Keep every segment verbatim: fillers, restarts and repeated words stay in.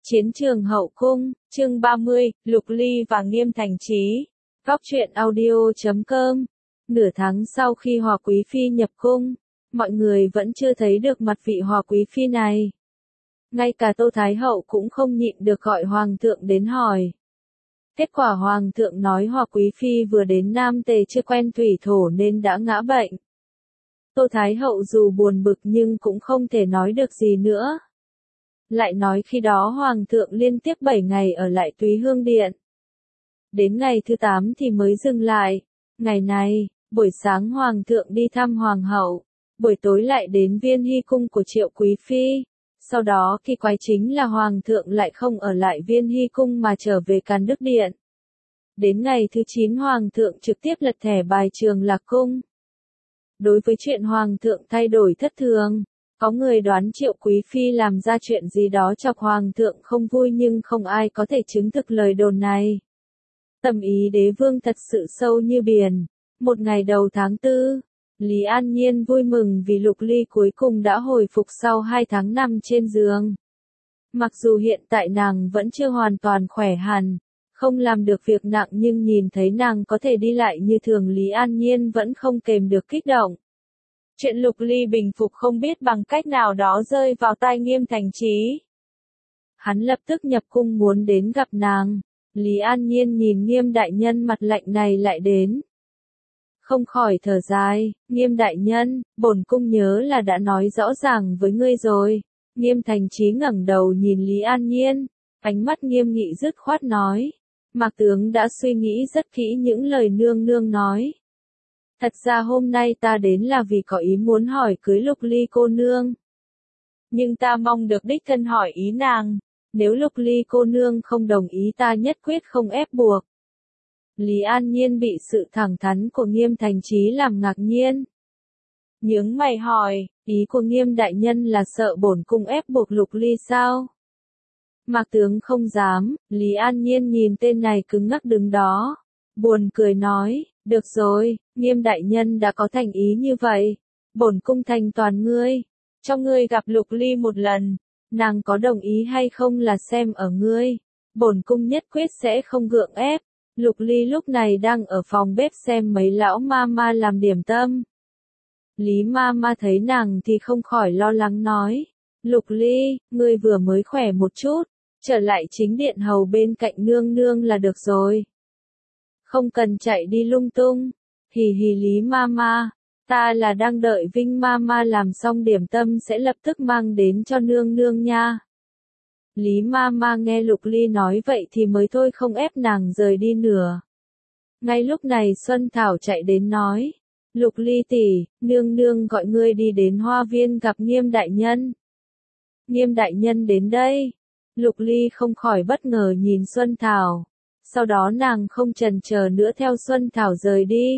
Chiến trường hậu cung, chương ba mươi, Lục Ly và Nghiêm Thành Chí. Góc truyện audio chấm com. Nửa tháng sau khi Hòa Quý Phi nhập cung, mọi người vẫn chưa thấy được mặt vị Hòa Quý Phi này. Ngay cả Tô Thái Hậu cũng không nhịn được gọi Hoàng thượng đến hỏi. Kết quả Hoàng thượng nói Hòa Quý Phi vừa đến Nam Tề chưa quen thủy thổ nên đã ngã bệnh. Tô Thái Hậu dù buồn bực nhưng cũng không thể nói được gì nữa. Lại nói khi đó Hoàng thượng liên tiếp bảy ngày ở lại Túy Hương Điện. Đến ngày thứ tám thì mới dừng lại. Ngày này, buổi sáng Hoàng thượng đi thăm Hoàng hậu, buổi tối lại đến Viên Hy Cung của Triệu Quý Phi. Sau đó kỳ quái chính là Hoàng thượng lại không ở lại Viên Hy Cung mà trở về Càn Đức Điện. Đến ngày thứ chín Hoàng thượng trực tiếp lật thẻ bài Trường Lạc Cung. Đối với chuyện Hoàng thượng thay đổi thất thường, có người đoán Triệu Quý Phi làm ra chuyện gì đó chọc Hoàng thượng không vui nhưng không ai có thể chứng thực lời đồn này. Tâm ý đế vương thật sự sâu như biển. Một ngày đầu tháng tư, Lý An Nhiên vui mừng vì Lục Ly cuối cùng đã hồi phục sau hai tháng nằm trên giường. Mặc dù hiện tại nàng vẫn chưa hoàn toàn khỏe hẳn, không làm được việc nặng nhưng nhìn thấy nàng có thể đi lại như thường Lý An Nhiên vẫn không kềm được kích động. Chuyện Lục Ly bình phục không biết bằng cách nào đó rơi vào tai Nghiêm Thành Chí. Hắn lập tức nhập cung muốn đến gặp nàng. Lý An Nhiên nhìn Nghiêm đại nhân mặt lạnh này lại đến. Không khỏi thở dài, Nghiêm đại nhân, bổn cung nhớ là đã nói rõ ràng với ngươi rồi. Nghiêm Thành Chí ngẩng đầu nhìn Lý An Nhiên, ánh mắt nghiêm nghị dứt khoát nói. Mạc tướng đã suy nghĩ rất kỹ những lời nương nương nói. Thật ra hôm nay ta đến là vì có ý muốn hỏi cưới Lục Ly cô nương. Nhưng ta mong được đích thân hỏi ý nàng, nếu Lục Ly cô nương không đồng ý ta nhất quyết không ép buộc. Lý An Nhiên bị sự thẳng thắn của Nghiêm Thành Chí làm ngạc nhiên. Nhướng mày hỏi, ý của Nghiêm đại nhân là sợ bổn cung ép buộc Lục Ly sao? Mạc tướng không dám. Lý An Nhiên nhìn tên này cứng ngắc đứng đó, buồn cười nói, được rồi, Nghiêm đại nhân đã có thành ý như vậy, bổn cung thành toàn ngươi, cho ngươi gặp Lục Ly một lần, nàng có đồng ý hay không là xem ở ngươi, bổn cung nhất quyết sẽ không gượng ép. Lục Ly lúc này đang ở phòng bếp xem mấy lão ma ma làm điểm tâm. Lý ma ma thấy nàng thì không khỏi lo lắng nói, Lục Ly, ngươi vừa mới khỏe một chút, trở lại chính điện hầu bên cạnh nương nương là được rồi. Không cần chạy đi lung tung. Hì hì Lý Mama, ta là đang đợi Vinh Mama làm xong điểm tâm sẽ lập tức mang đến cho nương nương nha. Lý Mama nghe Lục Ly nói vậy thì mới thôi không ép nàng rời đi nữa. Ngay lúc này Xuân Thảo chạy đến nói, Lục Ly tỷ, nương nương gọi ngươi đi đến hoa viên gặp Nghiêm đại nhân. Nghiêm đại nhân đến đây. Lục Ly không khỏi bất ngờ nhìn Xuân Thảo. Sau đó nàng không chần chờ nữa theo Xuân Thảo rời đi.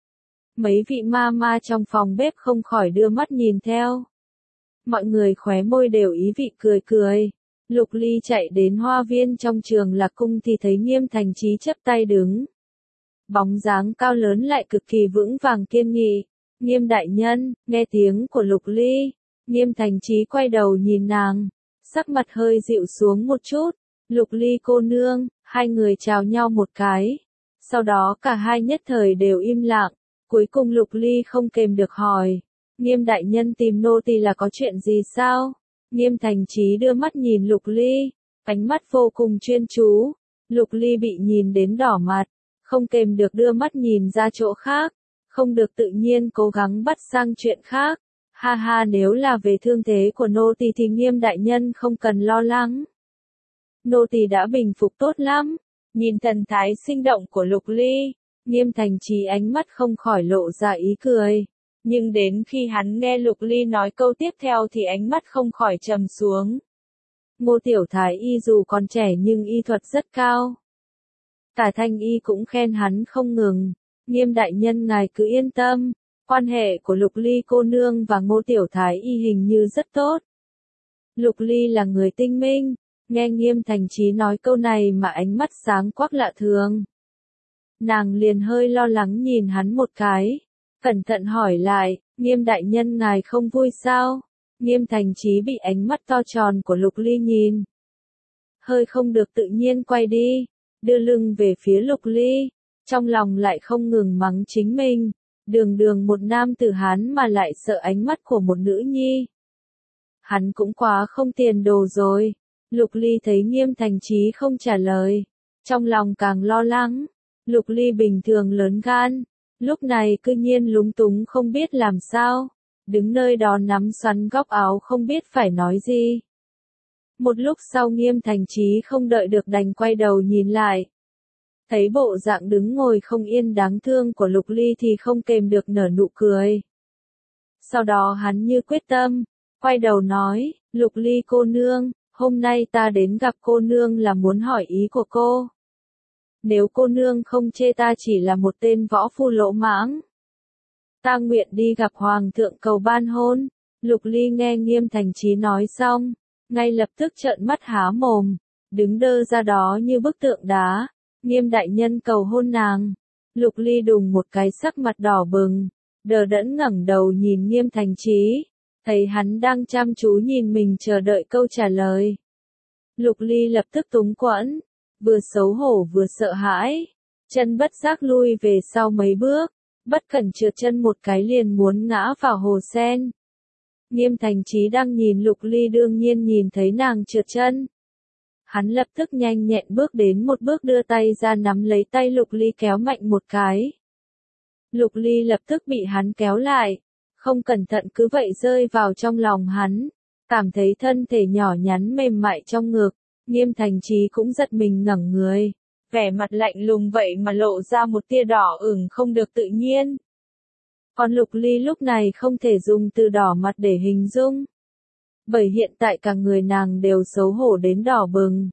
Mấy vị ma ma trong phòng bếp không khỏi đưa mắt nhìn theo. Mọi người khóe môi đều ý vị cười cười. Lục Ly chạy đến hoa viên trong Trường Lạc Cung thì thấy Nghiêm Thành Chí chắp tay đứng. Bóng dáng cao lớn lại cực kỳ vững vàng kiên nghị. Nghiêm đại nhân, nghe tiếng của Lục Ly. Nghiêm Thành Chí quay đầu nhìn nàng. Sắc mặt hơi dịu xuống một chút. Lục Ly cô nương, hai người chào nhau một cái. Sau đó cả hai nhất thời đều im lặng. Cuối cùng Lục Ly không kềm được hỏi. Nghiêm đại nhân tìm nô tỳ là có chuyện gì sao? Nghiêm Thành Chí đưa mắt nhìn Lục Ly. Ánh mắt vô cùng chuyên chú. Lục Ly bị nhìn đến đỏ mặt. Không kềm được đưa mắt nhìn ra chỗ khác. Không được tự nhiên cố gắng bắt sang chuyện khác. Ha ha nếu là về thương thế của nô tỳ thì Nghiêm đại nhân không cần lo lắng. Nô tỳ đã bình phục tốt lắm. Nhìn thần thái sinh động của Lục Ly, Nghiêm Thành Chí ánh mắt không khỏi lộ ra ý cười. Nhưng đến khi hắn nghe Lục Ly nói câu tiếp theo thì ánh mắt không khỏi trầm xuống. Ngô Tiểu Thái y dù còn trẻ nhưng y thuật rất cao. Cả Thanh y cũng khen hắn không ngừng. Nghiêm đại nhân ngài cứ yên tâm, quan hệ của Lục Ly cô nương và Ngô Tiểu Thái y hình như rất tốt. Lục Ly là người tinh minh. Nghe Nghiêm Thành Chí nói câu này mà ánh mắt sáng quắc lạ thường. Nàng liền hơi lo lắng nhìn hắn một cái. Cẩn thận hỏi lại, Nghiêm đại nhân ngài không vui sao? Nghiêm Thành Chí bị ánh mắt to tròn của Lục Ly nhìn. hơi không được tự nhiên quay đi, đưa lưng về phía Lục Ly, trong lòng lại không ngừng mắng chính mình, đường đường một nam tử Hán mà lại sợ ánh mắt của một nữ nhi. Hắn cũng quá không tiền đồ rồi. Lục Ly thấy Nghiêm Thành Chí không trả lời, trong lòng càng lo lắng. Lục Ly bình thường lớn gan, lúc này cư nhiên lúng túng không biết làm sao, đứng nơi đó nắm xoắn góc áo không biết phải nói gì. Một lúc sau Nghiêm Thành Chí không đợi được đành quay đầu nhìn lại. Thấy bộ dạng đứng ngồi không yên đáng thương của Lục Ly thì không kềm được nở nụ cười. Sau đó hắn như quyết tâm, quay đầu nói, Lục Ly cô nương, hôm nay ta đến gặp cô nương là muốn hỏi ý của cô. Nếu cô nương không chê ta chỉ là một tên võ phu lỗ mãng, ta nguyện đi gặp Hoàng thượng cầu ban hôn. Lục Ly nghe Nghiêm Thành Chí nói xong, ngay lập tức trợn mắt há mồm, đứng đơ ra đó như bức tượng đá. Nghiêm đại nhân cầu hôn nàng. Lục Ly đùng một cái sắc mặt đỏ bừng, đờ đẫn ngẩng đầu nhìn Nghiêm Thành Chí, thấy hắn đang chăm chú nhìn mình chờ đợi câu trả lời. Lục Ly lập tức túng quẫn, vừa xấu hổ vừa sợ hãi, chân bất giác lui về sau mấy bước, bất cẩn trượt chân một cái liền muốn ngã vào hồ sen. Nghiêm Thành Chí đang nhìn Lục Ly đương nhiên nhìn thấy nàng trượt chân. Hắn lập tức nhanh nhẹn bước đến một bước đưa tay ra nắm lấy tay Lục Ly kéo mạnh một cái. Lục Ly lập tức bị hắn kéo lại, không cẩn thận cứ vậy rơi vào trong lòng hắn, cảm thấy thân thể nhỏ nhắn mềm mại trong ngực. Nghiêm Thành Chí cũng giật mình ngẩng người, vẻ mặt lạnh lùng vậy mà lộ ra một tia đỏ ửng không được tự nhiên. Còn Lục Ly lúc này không thể dùng từ đỏ mặt để hình dung, bởi hiện tại cả người nàng đều xấu hổ đến đỏ bừng.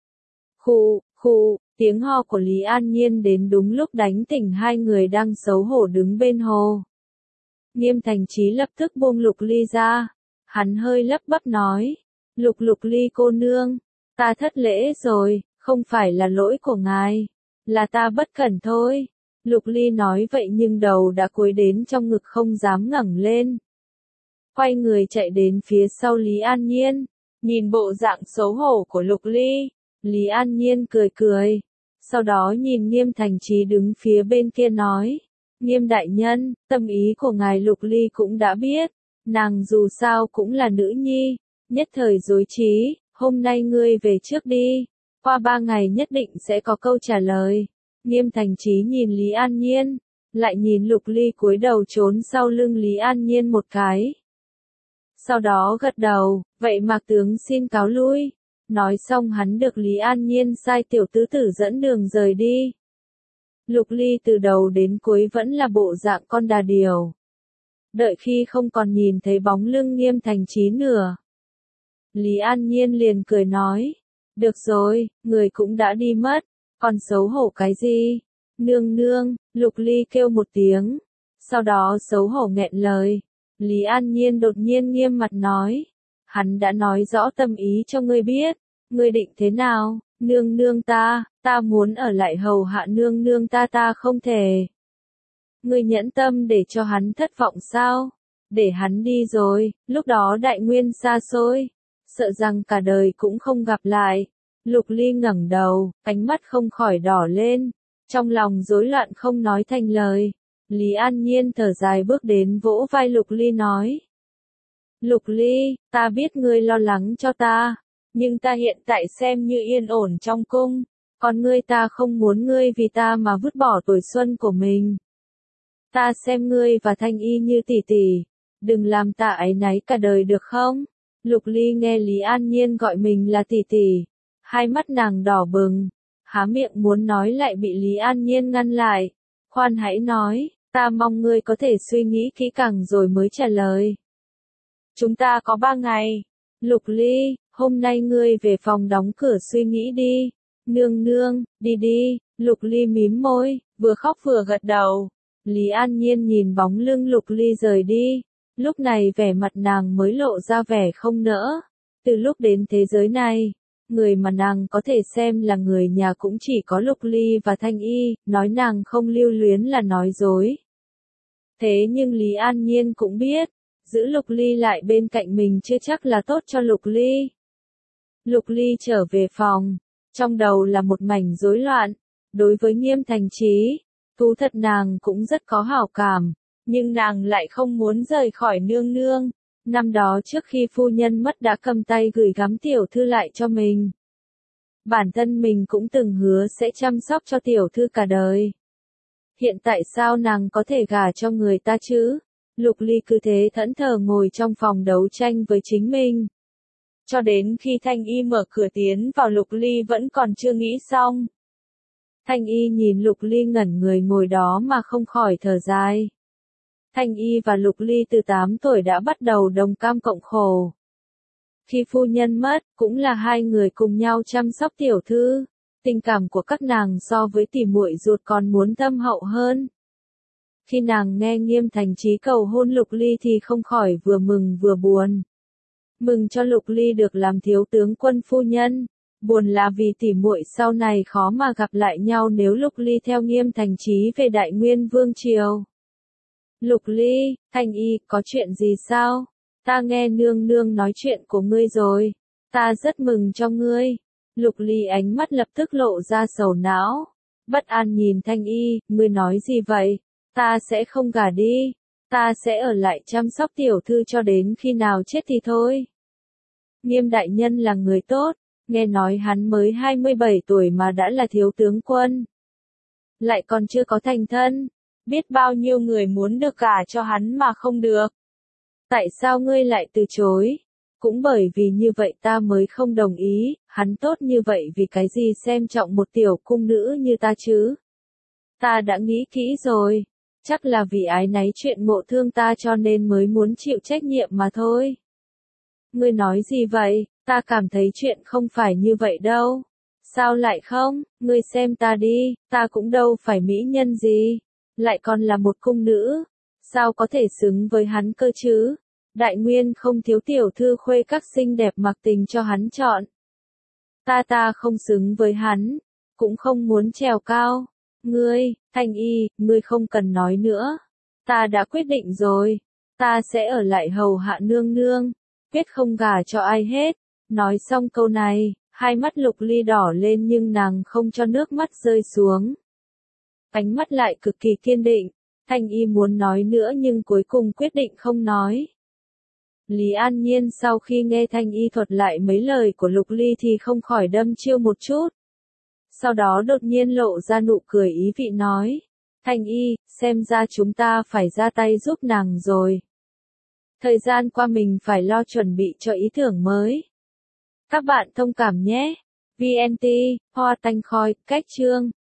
Khụ, khụ, tiếng ho của Lý An Nhiên đến đúng lúc đánh tỉnh hai người đang xấu hổ đứng bên hồ. Nghiêm Thành Chí lập tức buông Lục Ly ra, hắn hơi lắp bắp nói, Lục Lục Ly cô nương, ta thất lễ rồi, không phải là lỗi của ngài, là ta bất cẩn thôi. Lục Ly nói vậy nhưng đầu đã cúi đến trong ngực không dám ngẩng lên. Quay người chạy đến phía sau Lý An Nhiên, nhìn bộ dạng xấu hổ của Lục Ly, Lý An Nhiên cười cười, sau đó nhìn Nghiêm Thành Chí đứng phía bên kia nói, Nghiêm đại nhân, tâm ý của ngài Lục Ly cũng đã biết, nàng dù sao cũng là nữ nhi, nhất thời rối trí, hôm nay ngươi về trước đi, qua ba ngày nhất định sẽ có câu trả lời. Nghiêm Thành Chí nhìn Lý An Nhiên, lại nhìn Lục Ly cúi đầu trốn sau lưng Lý An Nhiên một cái. Sau đó gật đầu, vậy Mạc tướng xin cáo lui. Nói xong hắn được Lý An Nhiên sai tiểu tứ tử dẫn đường rời đi. Lục Ly từ đầu đến cuối vẫn là bộ dạng con đà điểu. Đợi khi không còn nhìn thấy bóng lưng Nghiêm Thành Chí nữa, Lý An Nhiên liền cười nói, được rồi, người cũng đã đi mất, còn xấu hổ cái gì? Nương nương, Lục Ly kêu một tiếng, sau đó xấu hổ nghẹn lời. Lý An Nhiên đột nhiên nghiêm mặt nói, hắn đã nói rõ tâm ý cho ngươi biết, ngươi định thế nào? Nương nương ta, ta muốn ở lại hầu hạ nương nương ta ta không thể. Ngươi nhẫn tâm để cho hắn thất vọng sao? Để hắn đi rồi, lúc đó đại nguyên xa xôi, sợ rằng cả đời cũng không gặp lại. Lục Ly ngẩng đầu, ánh mắt không khỏi đỏ lên, trong lòng rối loạn không nói thành lời. Lý An Nhiên thở dài bước đến vỗ vai Lục Ly nói, Lục Ly, ta biết ngươi lo lắng cho ta, nhưng ta hiện tại xem như yên ổn trong cung, còn ngươi ta không muốn ngươi vì ta mà vứt bỏ tuổi xuân của mình. Ta xem ngươi và Thanh Y như tỷ tỷ, đừng làm ta áy náy cả đời được không? Lục Ly nghe Lý An Nhiên gọi mình là tỷ tỷ, hai mắt nàng đỏ bừng, há miệng muốn nói lại bị Lý An Nhiên ngăn lại. Khoan hãy nói, ta mong ngươi có thể suy nghĩ kỹ càng rồi mới trả lời. Chúng ta có ba ngày. Lục Ly, hôm nay ngươi về phòng đóng cửa suy nghĩ đi. Nương nương, đi đi. Lục Ly mím môi, vừa khóc vừa gật đầu. Lý An Nhiên nhìn bóng lưng Lục Ly rời đi. Lúc này vẻ mặt nàng mới lộ ra vẻ không nỡ. Từ lúc đến thế giới này, người mà nàng có thể xem là người nhà cũng chỉ có Lục Ly và Thanh Y, nói nàng không lưu luyến là nói dối. Thế nhưng Lý An Nhiên cũng biết, giữ Lục Ly lại bên cạnh mình chưa chắc là tốt cho Lục Ly. Lục Ly trở về phòng, trong đầu là một mảnh rối loạn. Đối với Nghiêm Thành Chí, thú thật nàng cũng rất có hảo cảm, nhưng nàng lại không muốn rời khỏi nương nương. Năm đó trước khi phu nhân mất đã cầm tay gửi gắm tiểu thư lại cho mình. Bản thân mình cũng từng hứa sẽ chăm sóc cho tiểu thư cả đời. Hiện tại sao nàng có thể gả cho người ta chứ? Lục Ly cứ thế thẫn thờ ngồi trong phòng đấu tranh với chính mình. Cho đến khi Thanh Y mở cửa tiến vào, Lục Ly vẫn còn chưa nghĩ xong. Thanh Y nhìn Lục Ly ngẩn người ngồi đó mà không khỏi thở dài. Thanh Y và Lục Ly từ tám tuổi đã bắt đầu đồng cam cộng khổ. Khi phu nhân mất, cũng là hai người cùng nhau chăm sóc tiểu thư. Tình cảm của các nàng so với tỉ muội ruột còn muốn thâm hậu hơn. Khi nàng nghe Nghiêm Thành Chí cầu hôn Lục Ly thì không khỏi vừa mừng vừa buồn. Mừng cho Lục Ly được làm thiếu tướng quân phu nhân, buồn là vì tỉ muội sau này khó mà gặp lại nhau nếu Lục Ly theo Nghiêm Thành Chí về Đại Nguyên Vương triều. Lục Ly, Thanh Y, có chuyện gì sao? Ta nghe nương nương nói chuyện của ngươi rồi, ta rất mừng cho ngươi. Lục Ly ánh mắt lập tức lộ ra sầu não, bất an nhìn Thanh Y, ngươi nói gì vậy? Ta sẽ không gả đi, ta sẽ ở lại chăm sóc tiểu thư cho đến khi nào chết thì thôi. Nghiêm đại nhân là người tốt, nghe nói hắn mới hai mươi bảy tuổi mà đã là thiếu tướng quân. Lại còn chưa có thành thân, biết bao nhiêu người muốn được gả cho hắn mà không được. Tại sao ngươi lại từ chối? Cũng bởi vì như vậy ta mới không đồng ý, hắn tốt như vậy vì cái gì xem trọng một tiểu cung nữ như ta chứ? Ta đã nghĩ kỹ rồi, chắc là vì ái náy chuyện ngộ thương ta cho nên mới muốn chịu trách nhiệm mà thôi. Ngươi nói gì vậy? Ta cảm thấy chuyện không phải như vậy đâu. Sao lại không? Ngươi xem ta đi, ta cũng đâu phải mỹ nhân gì, lại còn là một cung nữ, sao có thể xứng với hắn cơ chứ? Đại Nguyên không thiếu tiểu thư khuê các xinh đẹp mặc tình cho hắn chọn. Ta ta không xứng với hắn, cũng không muốn trèo cao. Ngươi, Thanh Y, ngươi không cần nói nữa. Ta đã quyết định rồi, ta sẽ ở lại hầu hạ nương nương, quyết không gả cho ai hết. Nói xong câu này, hai mắt Lục Ly đỏ lên nhưng nàng không cho nước mắt rơi xuống. Ánh mắt lại cực kỳ kiên định, Thanh Y muốn nói nữa nhưng cuối cùng quyết định không nói. Lý An Nhiên sau khi nghe Thanh Y thuật lại mấy lời của Lục Ly thì không khỏi đâm chiêu một chút. Sau đó đột nhiên lộ ra nụ cười ý vị nói, Thanh Y, xem ra chúng ta phải ra tay giúp nàng rồi. Thời gian qua mình phải lo chuẩn bị cho ý tưởng mới. Các bạn thông cảm nhé. vê en tê, Hoa Tanh Khoi, Cách Chương.